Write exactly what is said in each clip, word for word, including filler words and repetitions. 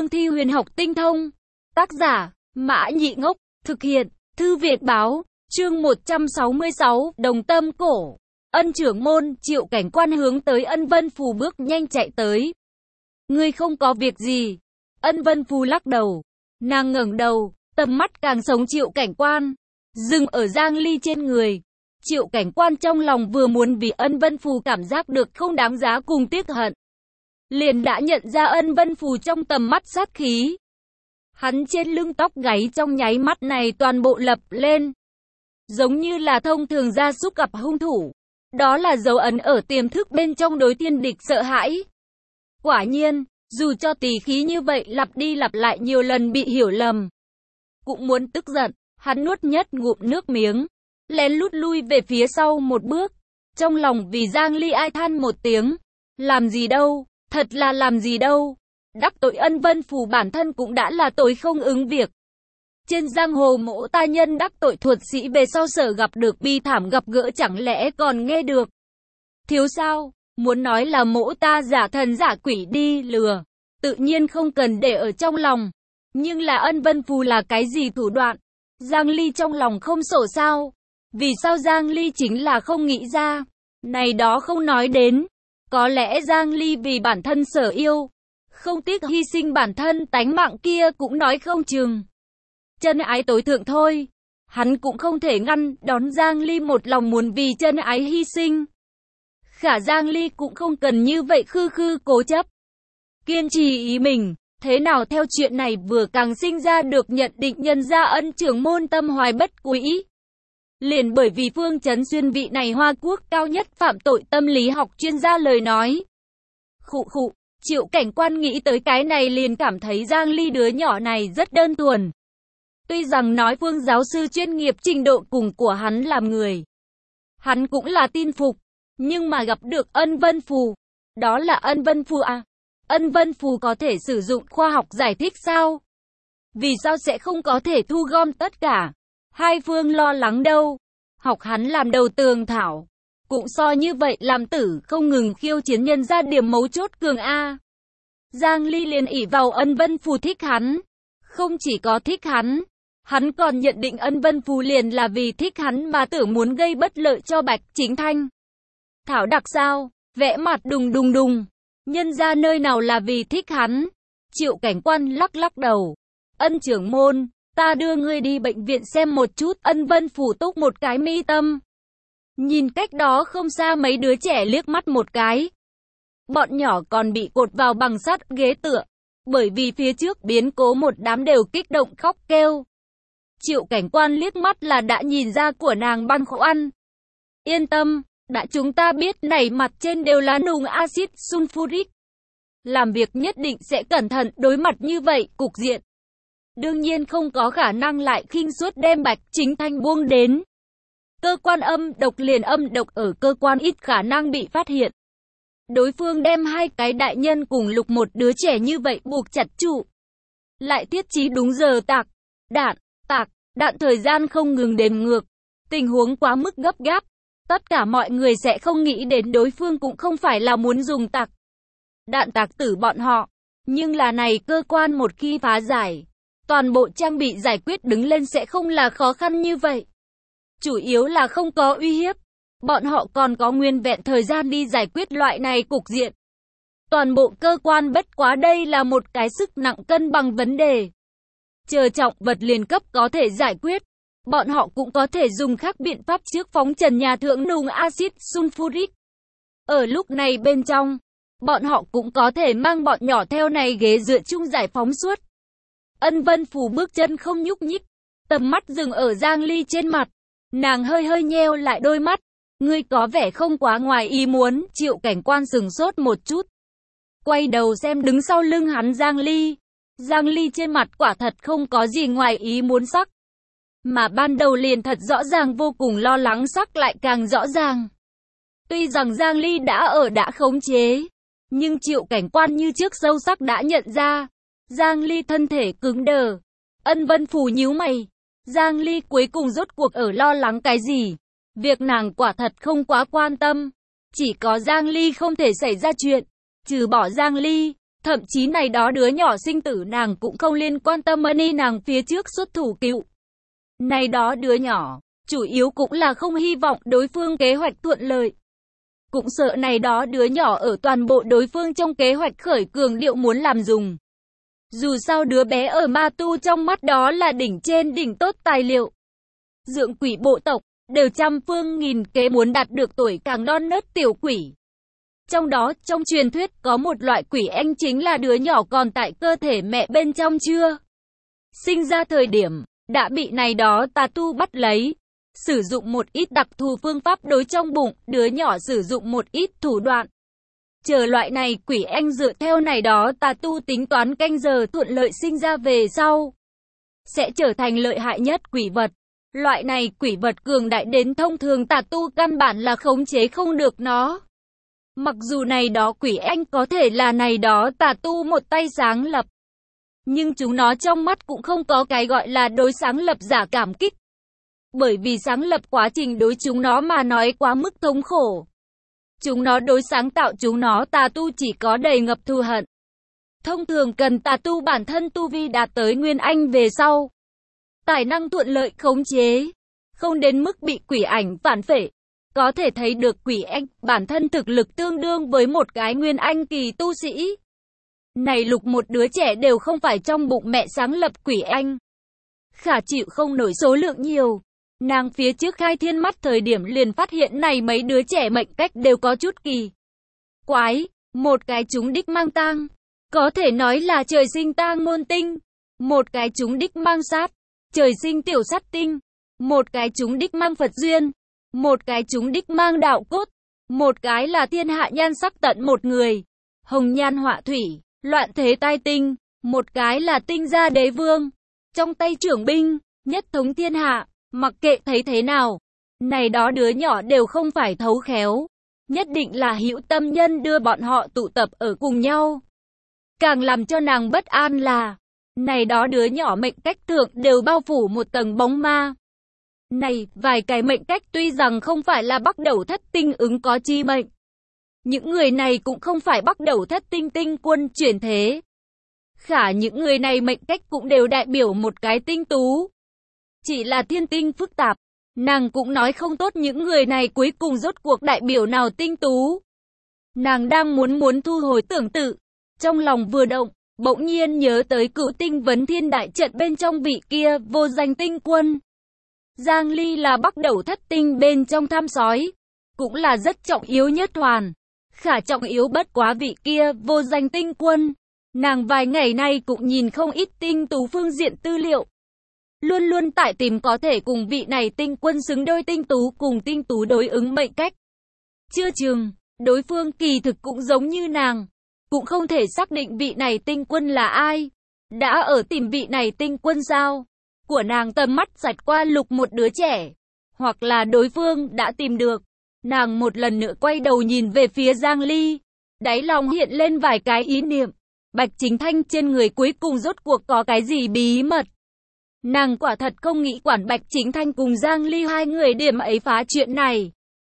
cương thi huyền học tinh thông. Tác giả, Mã Nhị Ngốc, thực hiện, Thư Việt Báo, chương một trăm sáu mươi sáu, Đồng Tâm Cổ. Ân trưởng môn, Triệu Cảnh Quan hướng tới Ân Vân Phù bước nhanh chạy tới. Ngươi không có việc gì. Ân Vân Phù lắc đầu. Nàng ngẩng đầu, tầm mắt càng sống Triệu Cảnh Quan, dừng ở Giang Ly trên người. Triệu Cảnh Quan trong lòng vừa muốn vì Ân Vân Phù cảm giác được không đáng giá cùng tiếc hận, liền đã nhận ra Ân Vân Phù trong tầm mắt sát khí. Hắn trên lưng tóc gáy trong nháy mắt này toàn bộ lập lên, giống như là thông thường gia súc gặp hung thủ. Đó là dấu ấn ở tiềm thức bên trong đối thiên địch sợ hãi. Quả nhiên, dù cho tỳ khí như vậy lặp đi lặp lại nhiều lần bị hiểu lầm, cũng muốn tức giận, hắn nuốt nhất ngụm nước miếng, lén lút lui về phía sau một bước. Trong lòng vì Giang Ly ai than một tiếng. Làm gì đâu, thật là làm gì đâu. Đắc tội Ân Vân Phù bản thân cũng đã là tội không ứng việc. Trên giang hồ mỗ ta nhân đắc tội thuật sĩ về sau sở gặp được bi thảm gặp gỡ chẳng lẽ còn nghe được. Thiếu sao, muốn nói là mỗ ta giả thần giả quỷ đi lừa, tự nhiên không cần để ở trong lòng. Nhưng là Ân Vân Phù là cái gì thủ đoạn, Giang Ly trong lòng không sổ sao. Vì sao Giang Ly chính là không nghĩ ra. Này đó không nói đến. Có lẽ Giang Ly vì bản thân sở yêu, không tiếc hy sinh bản thân tánh mạng kia cũng nói không chừng. Chân ái tối thượng thôi. Hắn cũng không thể ngăn đón Giang Ly một lòng muốn vì chân ái hy sinh. Khả Giang Ly cũng không cần như vậy khư khư cố chấp, kiên trì ý mình. Thế nào theo chuyện này vừa càng sinh ra được nhận định nhân gia Ân trưởng môn tâm hoài bất quý. Liền bởi vì Phương Chấn Xuyên vị này Hoa Quốc cao nhất phạm tội tâm lý học chuyên gia lời nói. Khụ khụ, Triệu Cảnh Quan nghĩ tới cái này liền cảm thấy Giang Ly đứa nhỏ này rất đơn thuần. Tuy rằng nói Phương giáo sư chuyên nghiệp trình độ cùng của hắn làm người, hắn cũng là tin phục, nhưng mà gặp được Ân Vân Phù, đó là Ân Vân Phù à? Ân Vân Phù có thể sử dụng khoa học giải thích sao? Vì sao sẽ không có thể thu gom tất cả? Hai phương lo lắng đâu. Học hắn làm đầu tường thảo, cũng so như vậy làm tử không ngừng khiêu chiến nhân ra điểm mấu chốt cường A. Giang Ly liền ỷ vào Ân Vân Phù thích hắn. Không chỉ có thích hắn, hắn còn nhận định Ân Vân Phù liền là vì thích hắn mà tưởng muốn gây bất lợi cho Bạch Chính Thanh. Thảo đặc sao, vẽ mặt đùng đùng đùng. Nhân ra nơi nào là vì thích hắn. Triệu Cảnh Quan lắc lắc đầu. Ân trưởng môn, ta đưa ngươi đi bệnh viện xem một chút. Ân Vân Phù túc một cái mi tâm, nhìn cách đó không xa mấy đứa trẻ liếc mắt một cái. Bọn nhỏ còn bị cột vào bằng sắt ghế tựa, bởi vì phía trước biến cố một đám đều kích động khóc kêu. Triệu Cảnh Quan liếc mắt là đã nhìn ra của nàng băn khoăn. Yên tâm, đã chúng ta biết này mặt trên đều là nùng axit sulfuric. Làm việc nhất định sẽ cẩn thận, đối mặt như vậy cục diện, đương nhiên không có khả năng lại khinh suất đem Bạch Chính Thanh buông đến. Cơ quan âm độc liền âm độc ở cơ quan ít khả năng bị phát hiện. Đối phương đem hai cái đại nhân cùng lục một đứa trẻ như vậy buộc chặt trụ, lại thiết trí đúng giờ tạc đạn, tạc đạn thời gian không ngừng đếm ngược. Tình huống quá mức gấp gáp, tất cả mọi người sẽ không nghĩ đến đối phương cũng không phải là muốn dùng tạc đạn tạc tử bọn họ. Nhưng là này cơ quan một khi phá giải, toàn bộ trang bị giải quyết đứng lên sẽ không là khó khăn như vậy. Chủ yếu là không có uy hiếp, bọn họ còn có nguyên vẹn thời gian đi giải quyết loại này cục diện. Toàn bộ cơ quan bất quá đây là một cái sức nặng cân bằng vấn đề. Chờ trọng vật liền cấp có thể giải quyết, bọn họ cũng có thể dùng khác biện pháp trước phóng trần nhà thượng nùng axit sulfuric. Ở lúc này bên trong, bọn họ cũng có thể mang bọn nhỏ theo này ghế dựa chung giải phóng suốt. Ân Vân Phù bước chân không nhúc nhích, tầm mắt dừng ở Giang Ly trên mặt. Nàng hơi hơi nheo lại đôi mắt. Ngươi có vẻ không quá ngoài ý muốn. Triệu Cảnh Quan sừng sốt một chút, quay đầu xem đứng sau lưng hắn Giang Ly. Giang Ly trên mặt quả thật không có gì ngoài ý muốn sắc, mà ban đầu liền thật rõ ràng vô cùng lo lắng sắc lại càng rõ ràng. Tuy rằng Giang Ly đã ở đã khống chế, nhưng Triệu Cảnh Quan như trước sâu sắc đã nhận ra Giang Ly thân thể cứng đờ. Ân Vân Phù nhíu mày. Giang Ly cuối cùng rốt cuộc ở lo lắng cái gì? Việc nàng quả thật không quá quan tâm. Chỉ có Giang Ly không thể xảy ra chuyện. Trừ bỏ Giang Ly, Thậm chí này đó đứa nhỏ sinh tử nàng cũng không liên quan tâm ni nàng phía trước xuất thủ cứu. Này đó đứa nhỏ, chủ yếu cũng là không hy vọng đối phương kế hoạch thuận lợi. Cũng sợ này đó đứa nhỏ ở toàn bộ đối phương trong kế hoạch khởi cường điệu muốn làm dùng. Dù sao đứa bé ở ma tu trong mắt đó là đỉnh trên đỉnh tốt tài liệu. Dượng quỷ bộ tộc, đều trăm phương nghìn kế muốn đạt được tuổi càng non nớt tiểu quỷ. Trong đó, trong truyền thuyết có một loại quỷ anh chính là đứa nhỏ còn tại cơ thể mẹ bên trong chưa sinh ra thời điểm, đã bị này đó tà tu bắt lấy. Sử dụng một ít đặc thù phương pháp đối trong bụng, đứa nhỏ sử dụng một ít thủ đoạn. Chờ loại này quỷ anh dựa theo này đó tà tu tính toán canh giờ thuận lợi sinh ra về sau. Sẽ trở thành lợi hại nhất quỷ vật. Loại này quỷ vật cường đại đến thông thường tà tu căn bản là khống chế không được nó. Mặc dù này đó quỷ anh có thể là này đó tà tu một tay sáng lập. Nhưng chúng nó trong mắt cũng không có cái gọi là đối sáng lập giả cảm kích. Bởi vì sáng lập quá trình đối chúng nó mà nói quá mức thống khổ. Chúng nó đối sáng tạo chúng nó tà tu chỉ có đầy ngập thù hận. Thông thường cần tà tu bản thân tu vi đạt tới nguyên anh về sau. Tài năng thuận lợi khống chế. Không đến mức bị quỷ ảnh phản phệ. Có thể thấy được quỷ anh bản thân thực lực tương đương với một cái nguyên anh kỳ tu sĩ. Này lục một đứa trẻ đều không phải trong bụng mẹ sáng lập quỷ anh. Khả chịu không nổi số lượng nhiều. Nàng phía trước khai thiên mắt thời điểm liền phát hiện này mấy đứa trẻ mệnh cách đều có chút kỳ quái. Một cái chúng đích mang tang, có thể nói là trời sinh tang môn tinh. Một cái chúng đích mang sát, trời sinh tiểu sát tinh. Một cái chúng đích mang Phật duyên. Một cái chúng đích mang đạo cốt. Một cái là thiên hạ nhan sắc tận một người, hồng nhan họa thủy, loạn thế tai tinh. Một cái là tinh gia đế vương, trong tay trưởng binh, nhất thống thiên hạ. Mặc kệ thấy thế nào, này đó đứa nhỏ đều không phải thấu khéo. Nhất định là hữu tâm nhân đưa bọn họ tụ tập ở cùng nhau. Càng làm cho nàng bất an là, này đó đứa nhỏ mệnh cách thượng đều bao phủ một tầng bóng ma. Này, vài cái mệnh cách tuy rằng không phải là bắt đầu thất tinh ứng có chi mệnh. Những người này cũng không phải bắt đầu thất tinh tinh quân chuyển thế. Khả những người này mệnh cách cũng đều đại biểu một cái tinh tú. Chỉ là thiên tinh phức tạp, nàng cũng nói không tốt những người này cuối cùng rốt cuộc đại biểu nào tinh tú. Nàng đang muốn muốn thu hồi tưởng tự, trong lòng vừa động, bỗng nhiên nhớ tới cựu tinh vấn thiên đại trận bên trong vị kia vô danh tinh quân. Giang Ly là bắt đầu thất tinh bên trong tham sói, cũng là rất trọng yếu nhất hoàn. Khả trọng yếu bất quá vị kia vô danh tinh quân. Nàng vài ngày nay cũng nhìn không ít tinh tú phương diện tư liệu. Luôn luôn tại tìm có thể cùng vị này tinh quân xứng đôi tinh tú cùng tinh tú đối ứng mệnh cách. Chưa chừng, đối phương kỳ thực cũng giống như nàng. Cũng không thể xác định vị này tinh quân là ai. Đã ở tìm vị này tinh quân sao? Của nàng tầm mắt giật qua lục một đứa trẻ. Hoặc là đối phương đã tìm được. Nàng một lần nữa quay đầu nhìn về phía Giang Ly. Đáy lòng hiện lên vài cái ý niệm. Bạch Chính Thanh trên người cuối cùng rốt cuộc có cái gì bí mật. Nàng quả thật không nghĩ quản Bạch Chính Thanh cùng Giang Ly hai người điểm ấy phá chuyện này.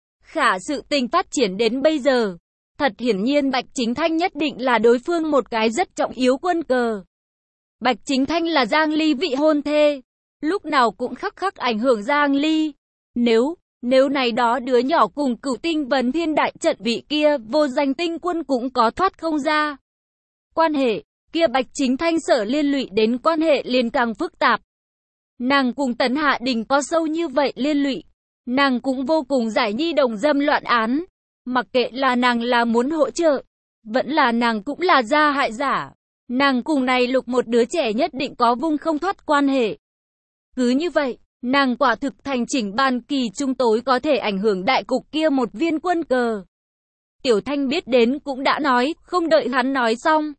Khả sự tình phát triển đến bây giờ. Thật hiển nhiên Bạch Chính Thanh nhất định là đối phương một cái rất trọng yếu quân cờ. Bạch Chính Thanh là Giang Ly vị hôn thê. Lúc nào cũng khắc khắc ảnh hưởng Giang Ly. Nếu, nếu này đó đứa nhỏ cùng cửu tinh vấn thiên đại trận vị kia vô danh tinh quân cũng có thoát không ra. Quan hệ, kia Bạch Chính Thanh sở liên lụy đến quan hệ liền càng phức tạp. Nàng cùng Tấn Hạ Đình có sâu như vậy liên lụy. Nàng cũng vô cùng giải nhi đồng dâm loạn án. Mặc kệ là nàng là muốn hỗ trợ, vẫn là nàng cũng là gia hại giả. Nàng cùng này lục một đứa trẻ nhất định có vung không thoát quan hệ. Cứ như vậy, nàng quả thực thành chỉnh ban kỳ trung tối có thể ảnh hưởng đại cục kia một viên quân cờ. Tiểu Thanh biết đến cũng đã nói, không đợi hắn nói xong.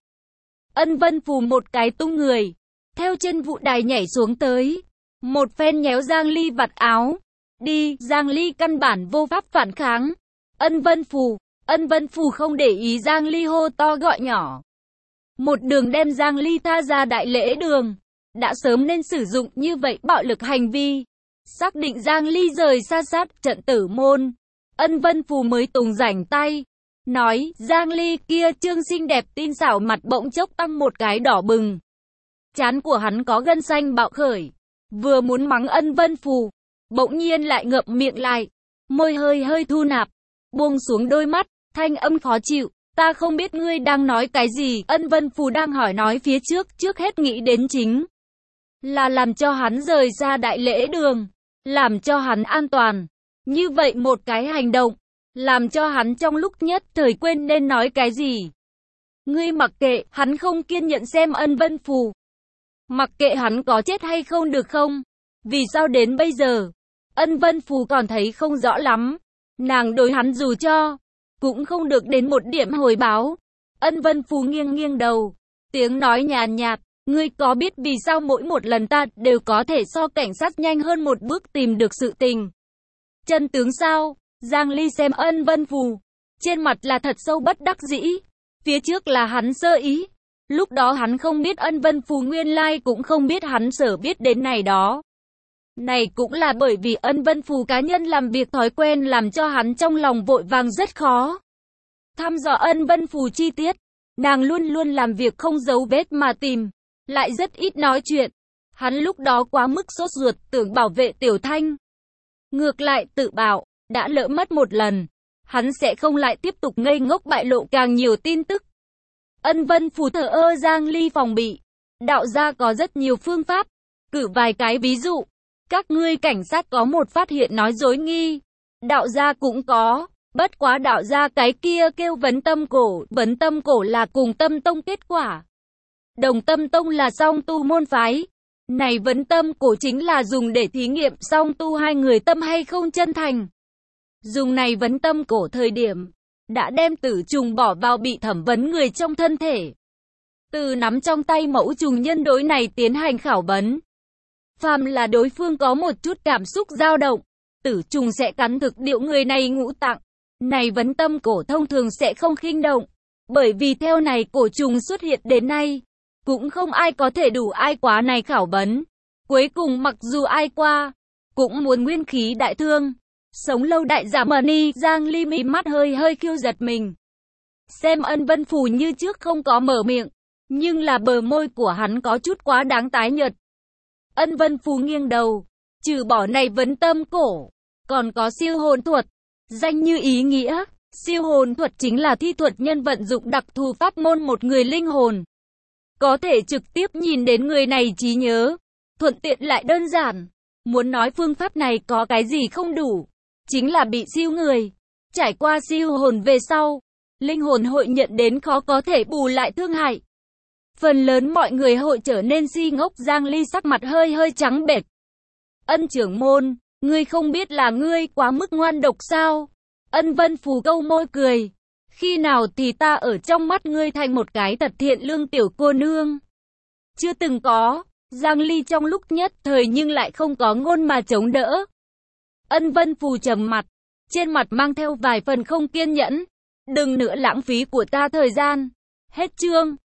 Ân Vân Phù một cái tung người, theo trên vụ đài nhảy xuống tới. Một phen nhéo Giang Ly vạt áo. Đi, Giang Ly căn bản vô pháp phản kháng. Ân Vân Phù, Ân Vân Phù không để ý Giang Ly hô to gọi nhỏ. Một đường đem Giang Ly tha ra đại lễ đường. Đã sớm nên sử dụng như vậy bạo lực hành vi. Xác định Giang Ly rời xa sát trận tử môn. Ân Vân Phù mới tùng rảnh tay. nói, Giang Ly kia trương xinh đẹp tinh xảo mặt bỗng chốc tăng một cái đỏ bừng. Trán của hắn có gân xanh bạo khởi, vừa muốn mắng Ân Vân Phù, bỗng nhiên lại ngậm miệng lại, môi hơi hơi thu nạp, buông xuống đôi mắt, thanh âm khó chịu, ta không biết ngươi đang nói cái gì. Ân Vân Phù đang hỏi nói phía trước, trước hết nghĩ đến chính là làm cho hắn rời ra đại lễ đường, làm cho hắn an toàn. Như vậy một cái hành động, làm cho hắn trong lúc nhất thời quên nên nói cái gì. Ngươi mặc kệ, hắn không kiên nhẫn xem Ân Vân Phù. Mặc kệ hắn có chết hay không được không? Vì sao đến bây giờ, Ân Vân Phù còn thấy không rõ lắm. Nàng đối hắn dù cho, cũng không được đến một điểm hồi báo. Ân Vân Phù nghiêng nghiêng đầu, tiếng nói nhàn nhạt, ngươi có biết vì sao mỗi một lần ta đều có thể so cảnh sát nhanh hơn một bước tìm được sự tình? Chân tướng sao? Giang Ly xem Ân Vân Phù, trên mặt là thật sâu bất đắc dĩ. Phía trước là hắn sơ ý. Lúc đó hắn không biết Ân Vân Phù nguyên lai cũng không biết hắn sở biết đến này đó. Này cũng là bởi vì Ân Vân Phù cá nhân làm việc thói quen làm cho hắn trong lòng vội vàng rất khó thăm dò Ân Vân Phù chi tiết. Nàng luôn luôn làm việc không giấu vết mà tìm, lại rất ít nói chuyện. Hắn lúc đó quá mức sốt ruột tưởng bảo vệ Tiểu Thanh. Ngược lại tự bảo, đã lỡ mất một lần, hắn sẽ không lại tiếp tục ngây ngốc bại lộ càng nhiều tin tức. Ân Vân Phù thờ ơ. Giang Ly phòng bị. Đạo gia có rất nhiều phương pháp. Cử vài cái ví dụ. Các ngươi cảnh sát có một phát hiện nói dối nghi. Đạo gia cũng có. Bất quá đạo gia cái kia kêu vấn tâm cổ. Vấn tâm cổ là cùng tâm tông kết quả. Đồng tâm tông là song tu môn phái. Này vấn tâm cổ chính là dùng để thí nghiệm song tu hai người tâm hay không chân thành. Dùng này vấn tâm cổ thời điểm đã đem tử trùng bỏ vào bị thẩm vấn người trong thân thể. Từ nắm trong tay mẫu trùng nhân đối này tiến hành khảo vấn. Phàm là đối phương có một chút cảm xúc dao động, tử trùng sẽ cắn thực điệu người này ngũ tạng. Này vấn tâm cổ thông thường sẽ không khinh động, bởi vì theo này cổ trùng xuất hiện đến nay, cũng không ai có thể đủ ai quá này khảo vấn. Cuối cùng mặc dù ai qua, cũng muốn nguyên khí đại thương. Sống lâu đại giả mờ ni. Giang Ly mí mắt hơi hơi khiêu giật mình. Xem Ân Vân Phù như trước không có mở miệng, nhưng là bờ môi của hắn có chút quá đáng tái nhợt. Ân Vân Phù nghiêng đầu, trừ bỏ này vấn tâm cổ, còn có siêu hồn thuật. Danh như ý nghĩa, siêu hồn thuật chính là thi thuật nhân vận dụng đặc thù pháp môn một người linh hồn. Có thể trực tiếp nhìn đến người này trí nhớ, thuận tiện lại đơn giản. Muốn nói phương pháp này có cái gì không đủ, chính là bị siêu người. Trải qua siêu hồn về sau, linh hồn hội nhận đến khó có thể bù lại thương hại. Phần lớn mọi người hội trở nên si ngốc. Giang Ly sắc mặt hơi hơi trắng bệch. Ân trưởng môn, ngươi không biết là ngươi quá mức ngoan độc sao? Ân Vân Phù câu môi cười. Khi nào thì ta ở trong mắt ngươi thành một cái thật thiện lương tiểu cô nương? Chưa từng có. Giang Ly trong lúc nhất thời nhưng lại không có ngôn mà chống đỡ. Ân Vân Phù trầm mặt, trên mặt mang theo vài phần không kiên nhẫn. Đừng nữa lãng phí của ta thời gian. Hết chương.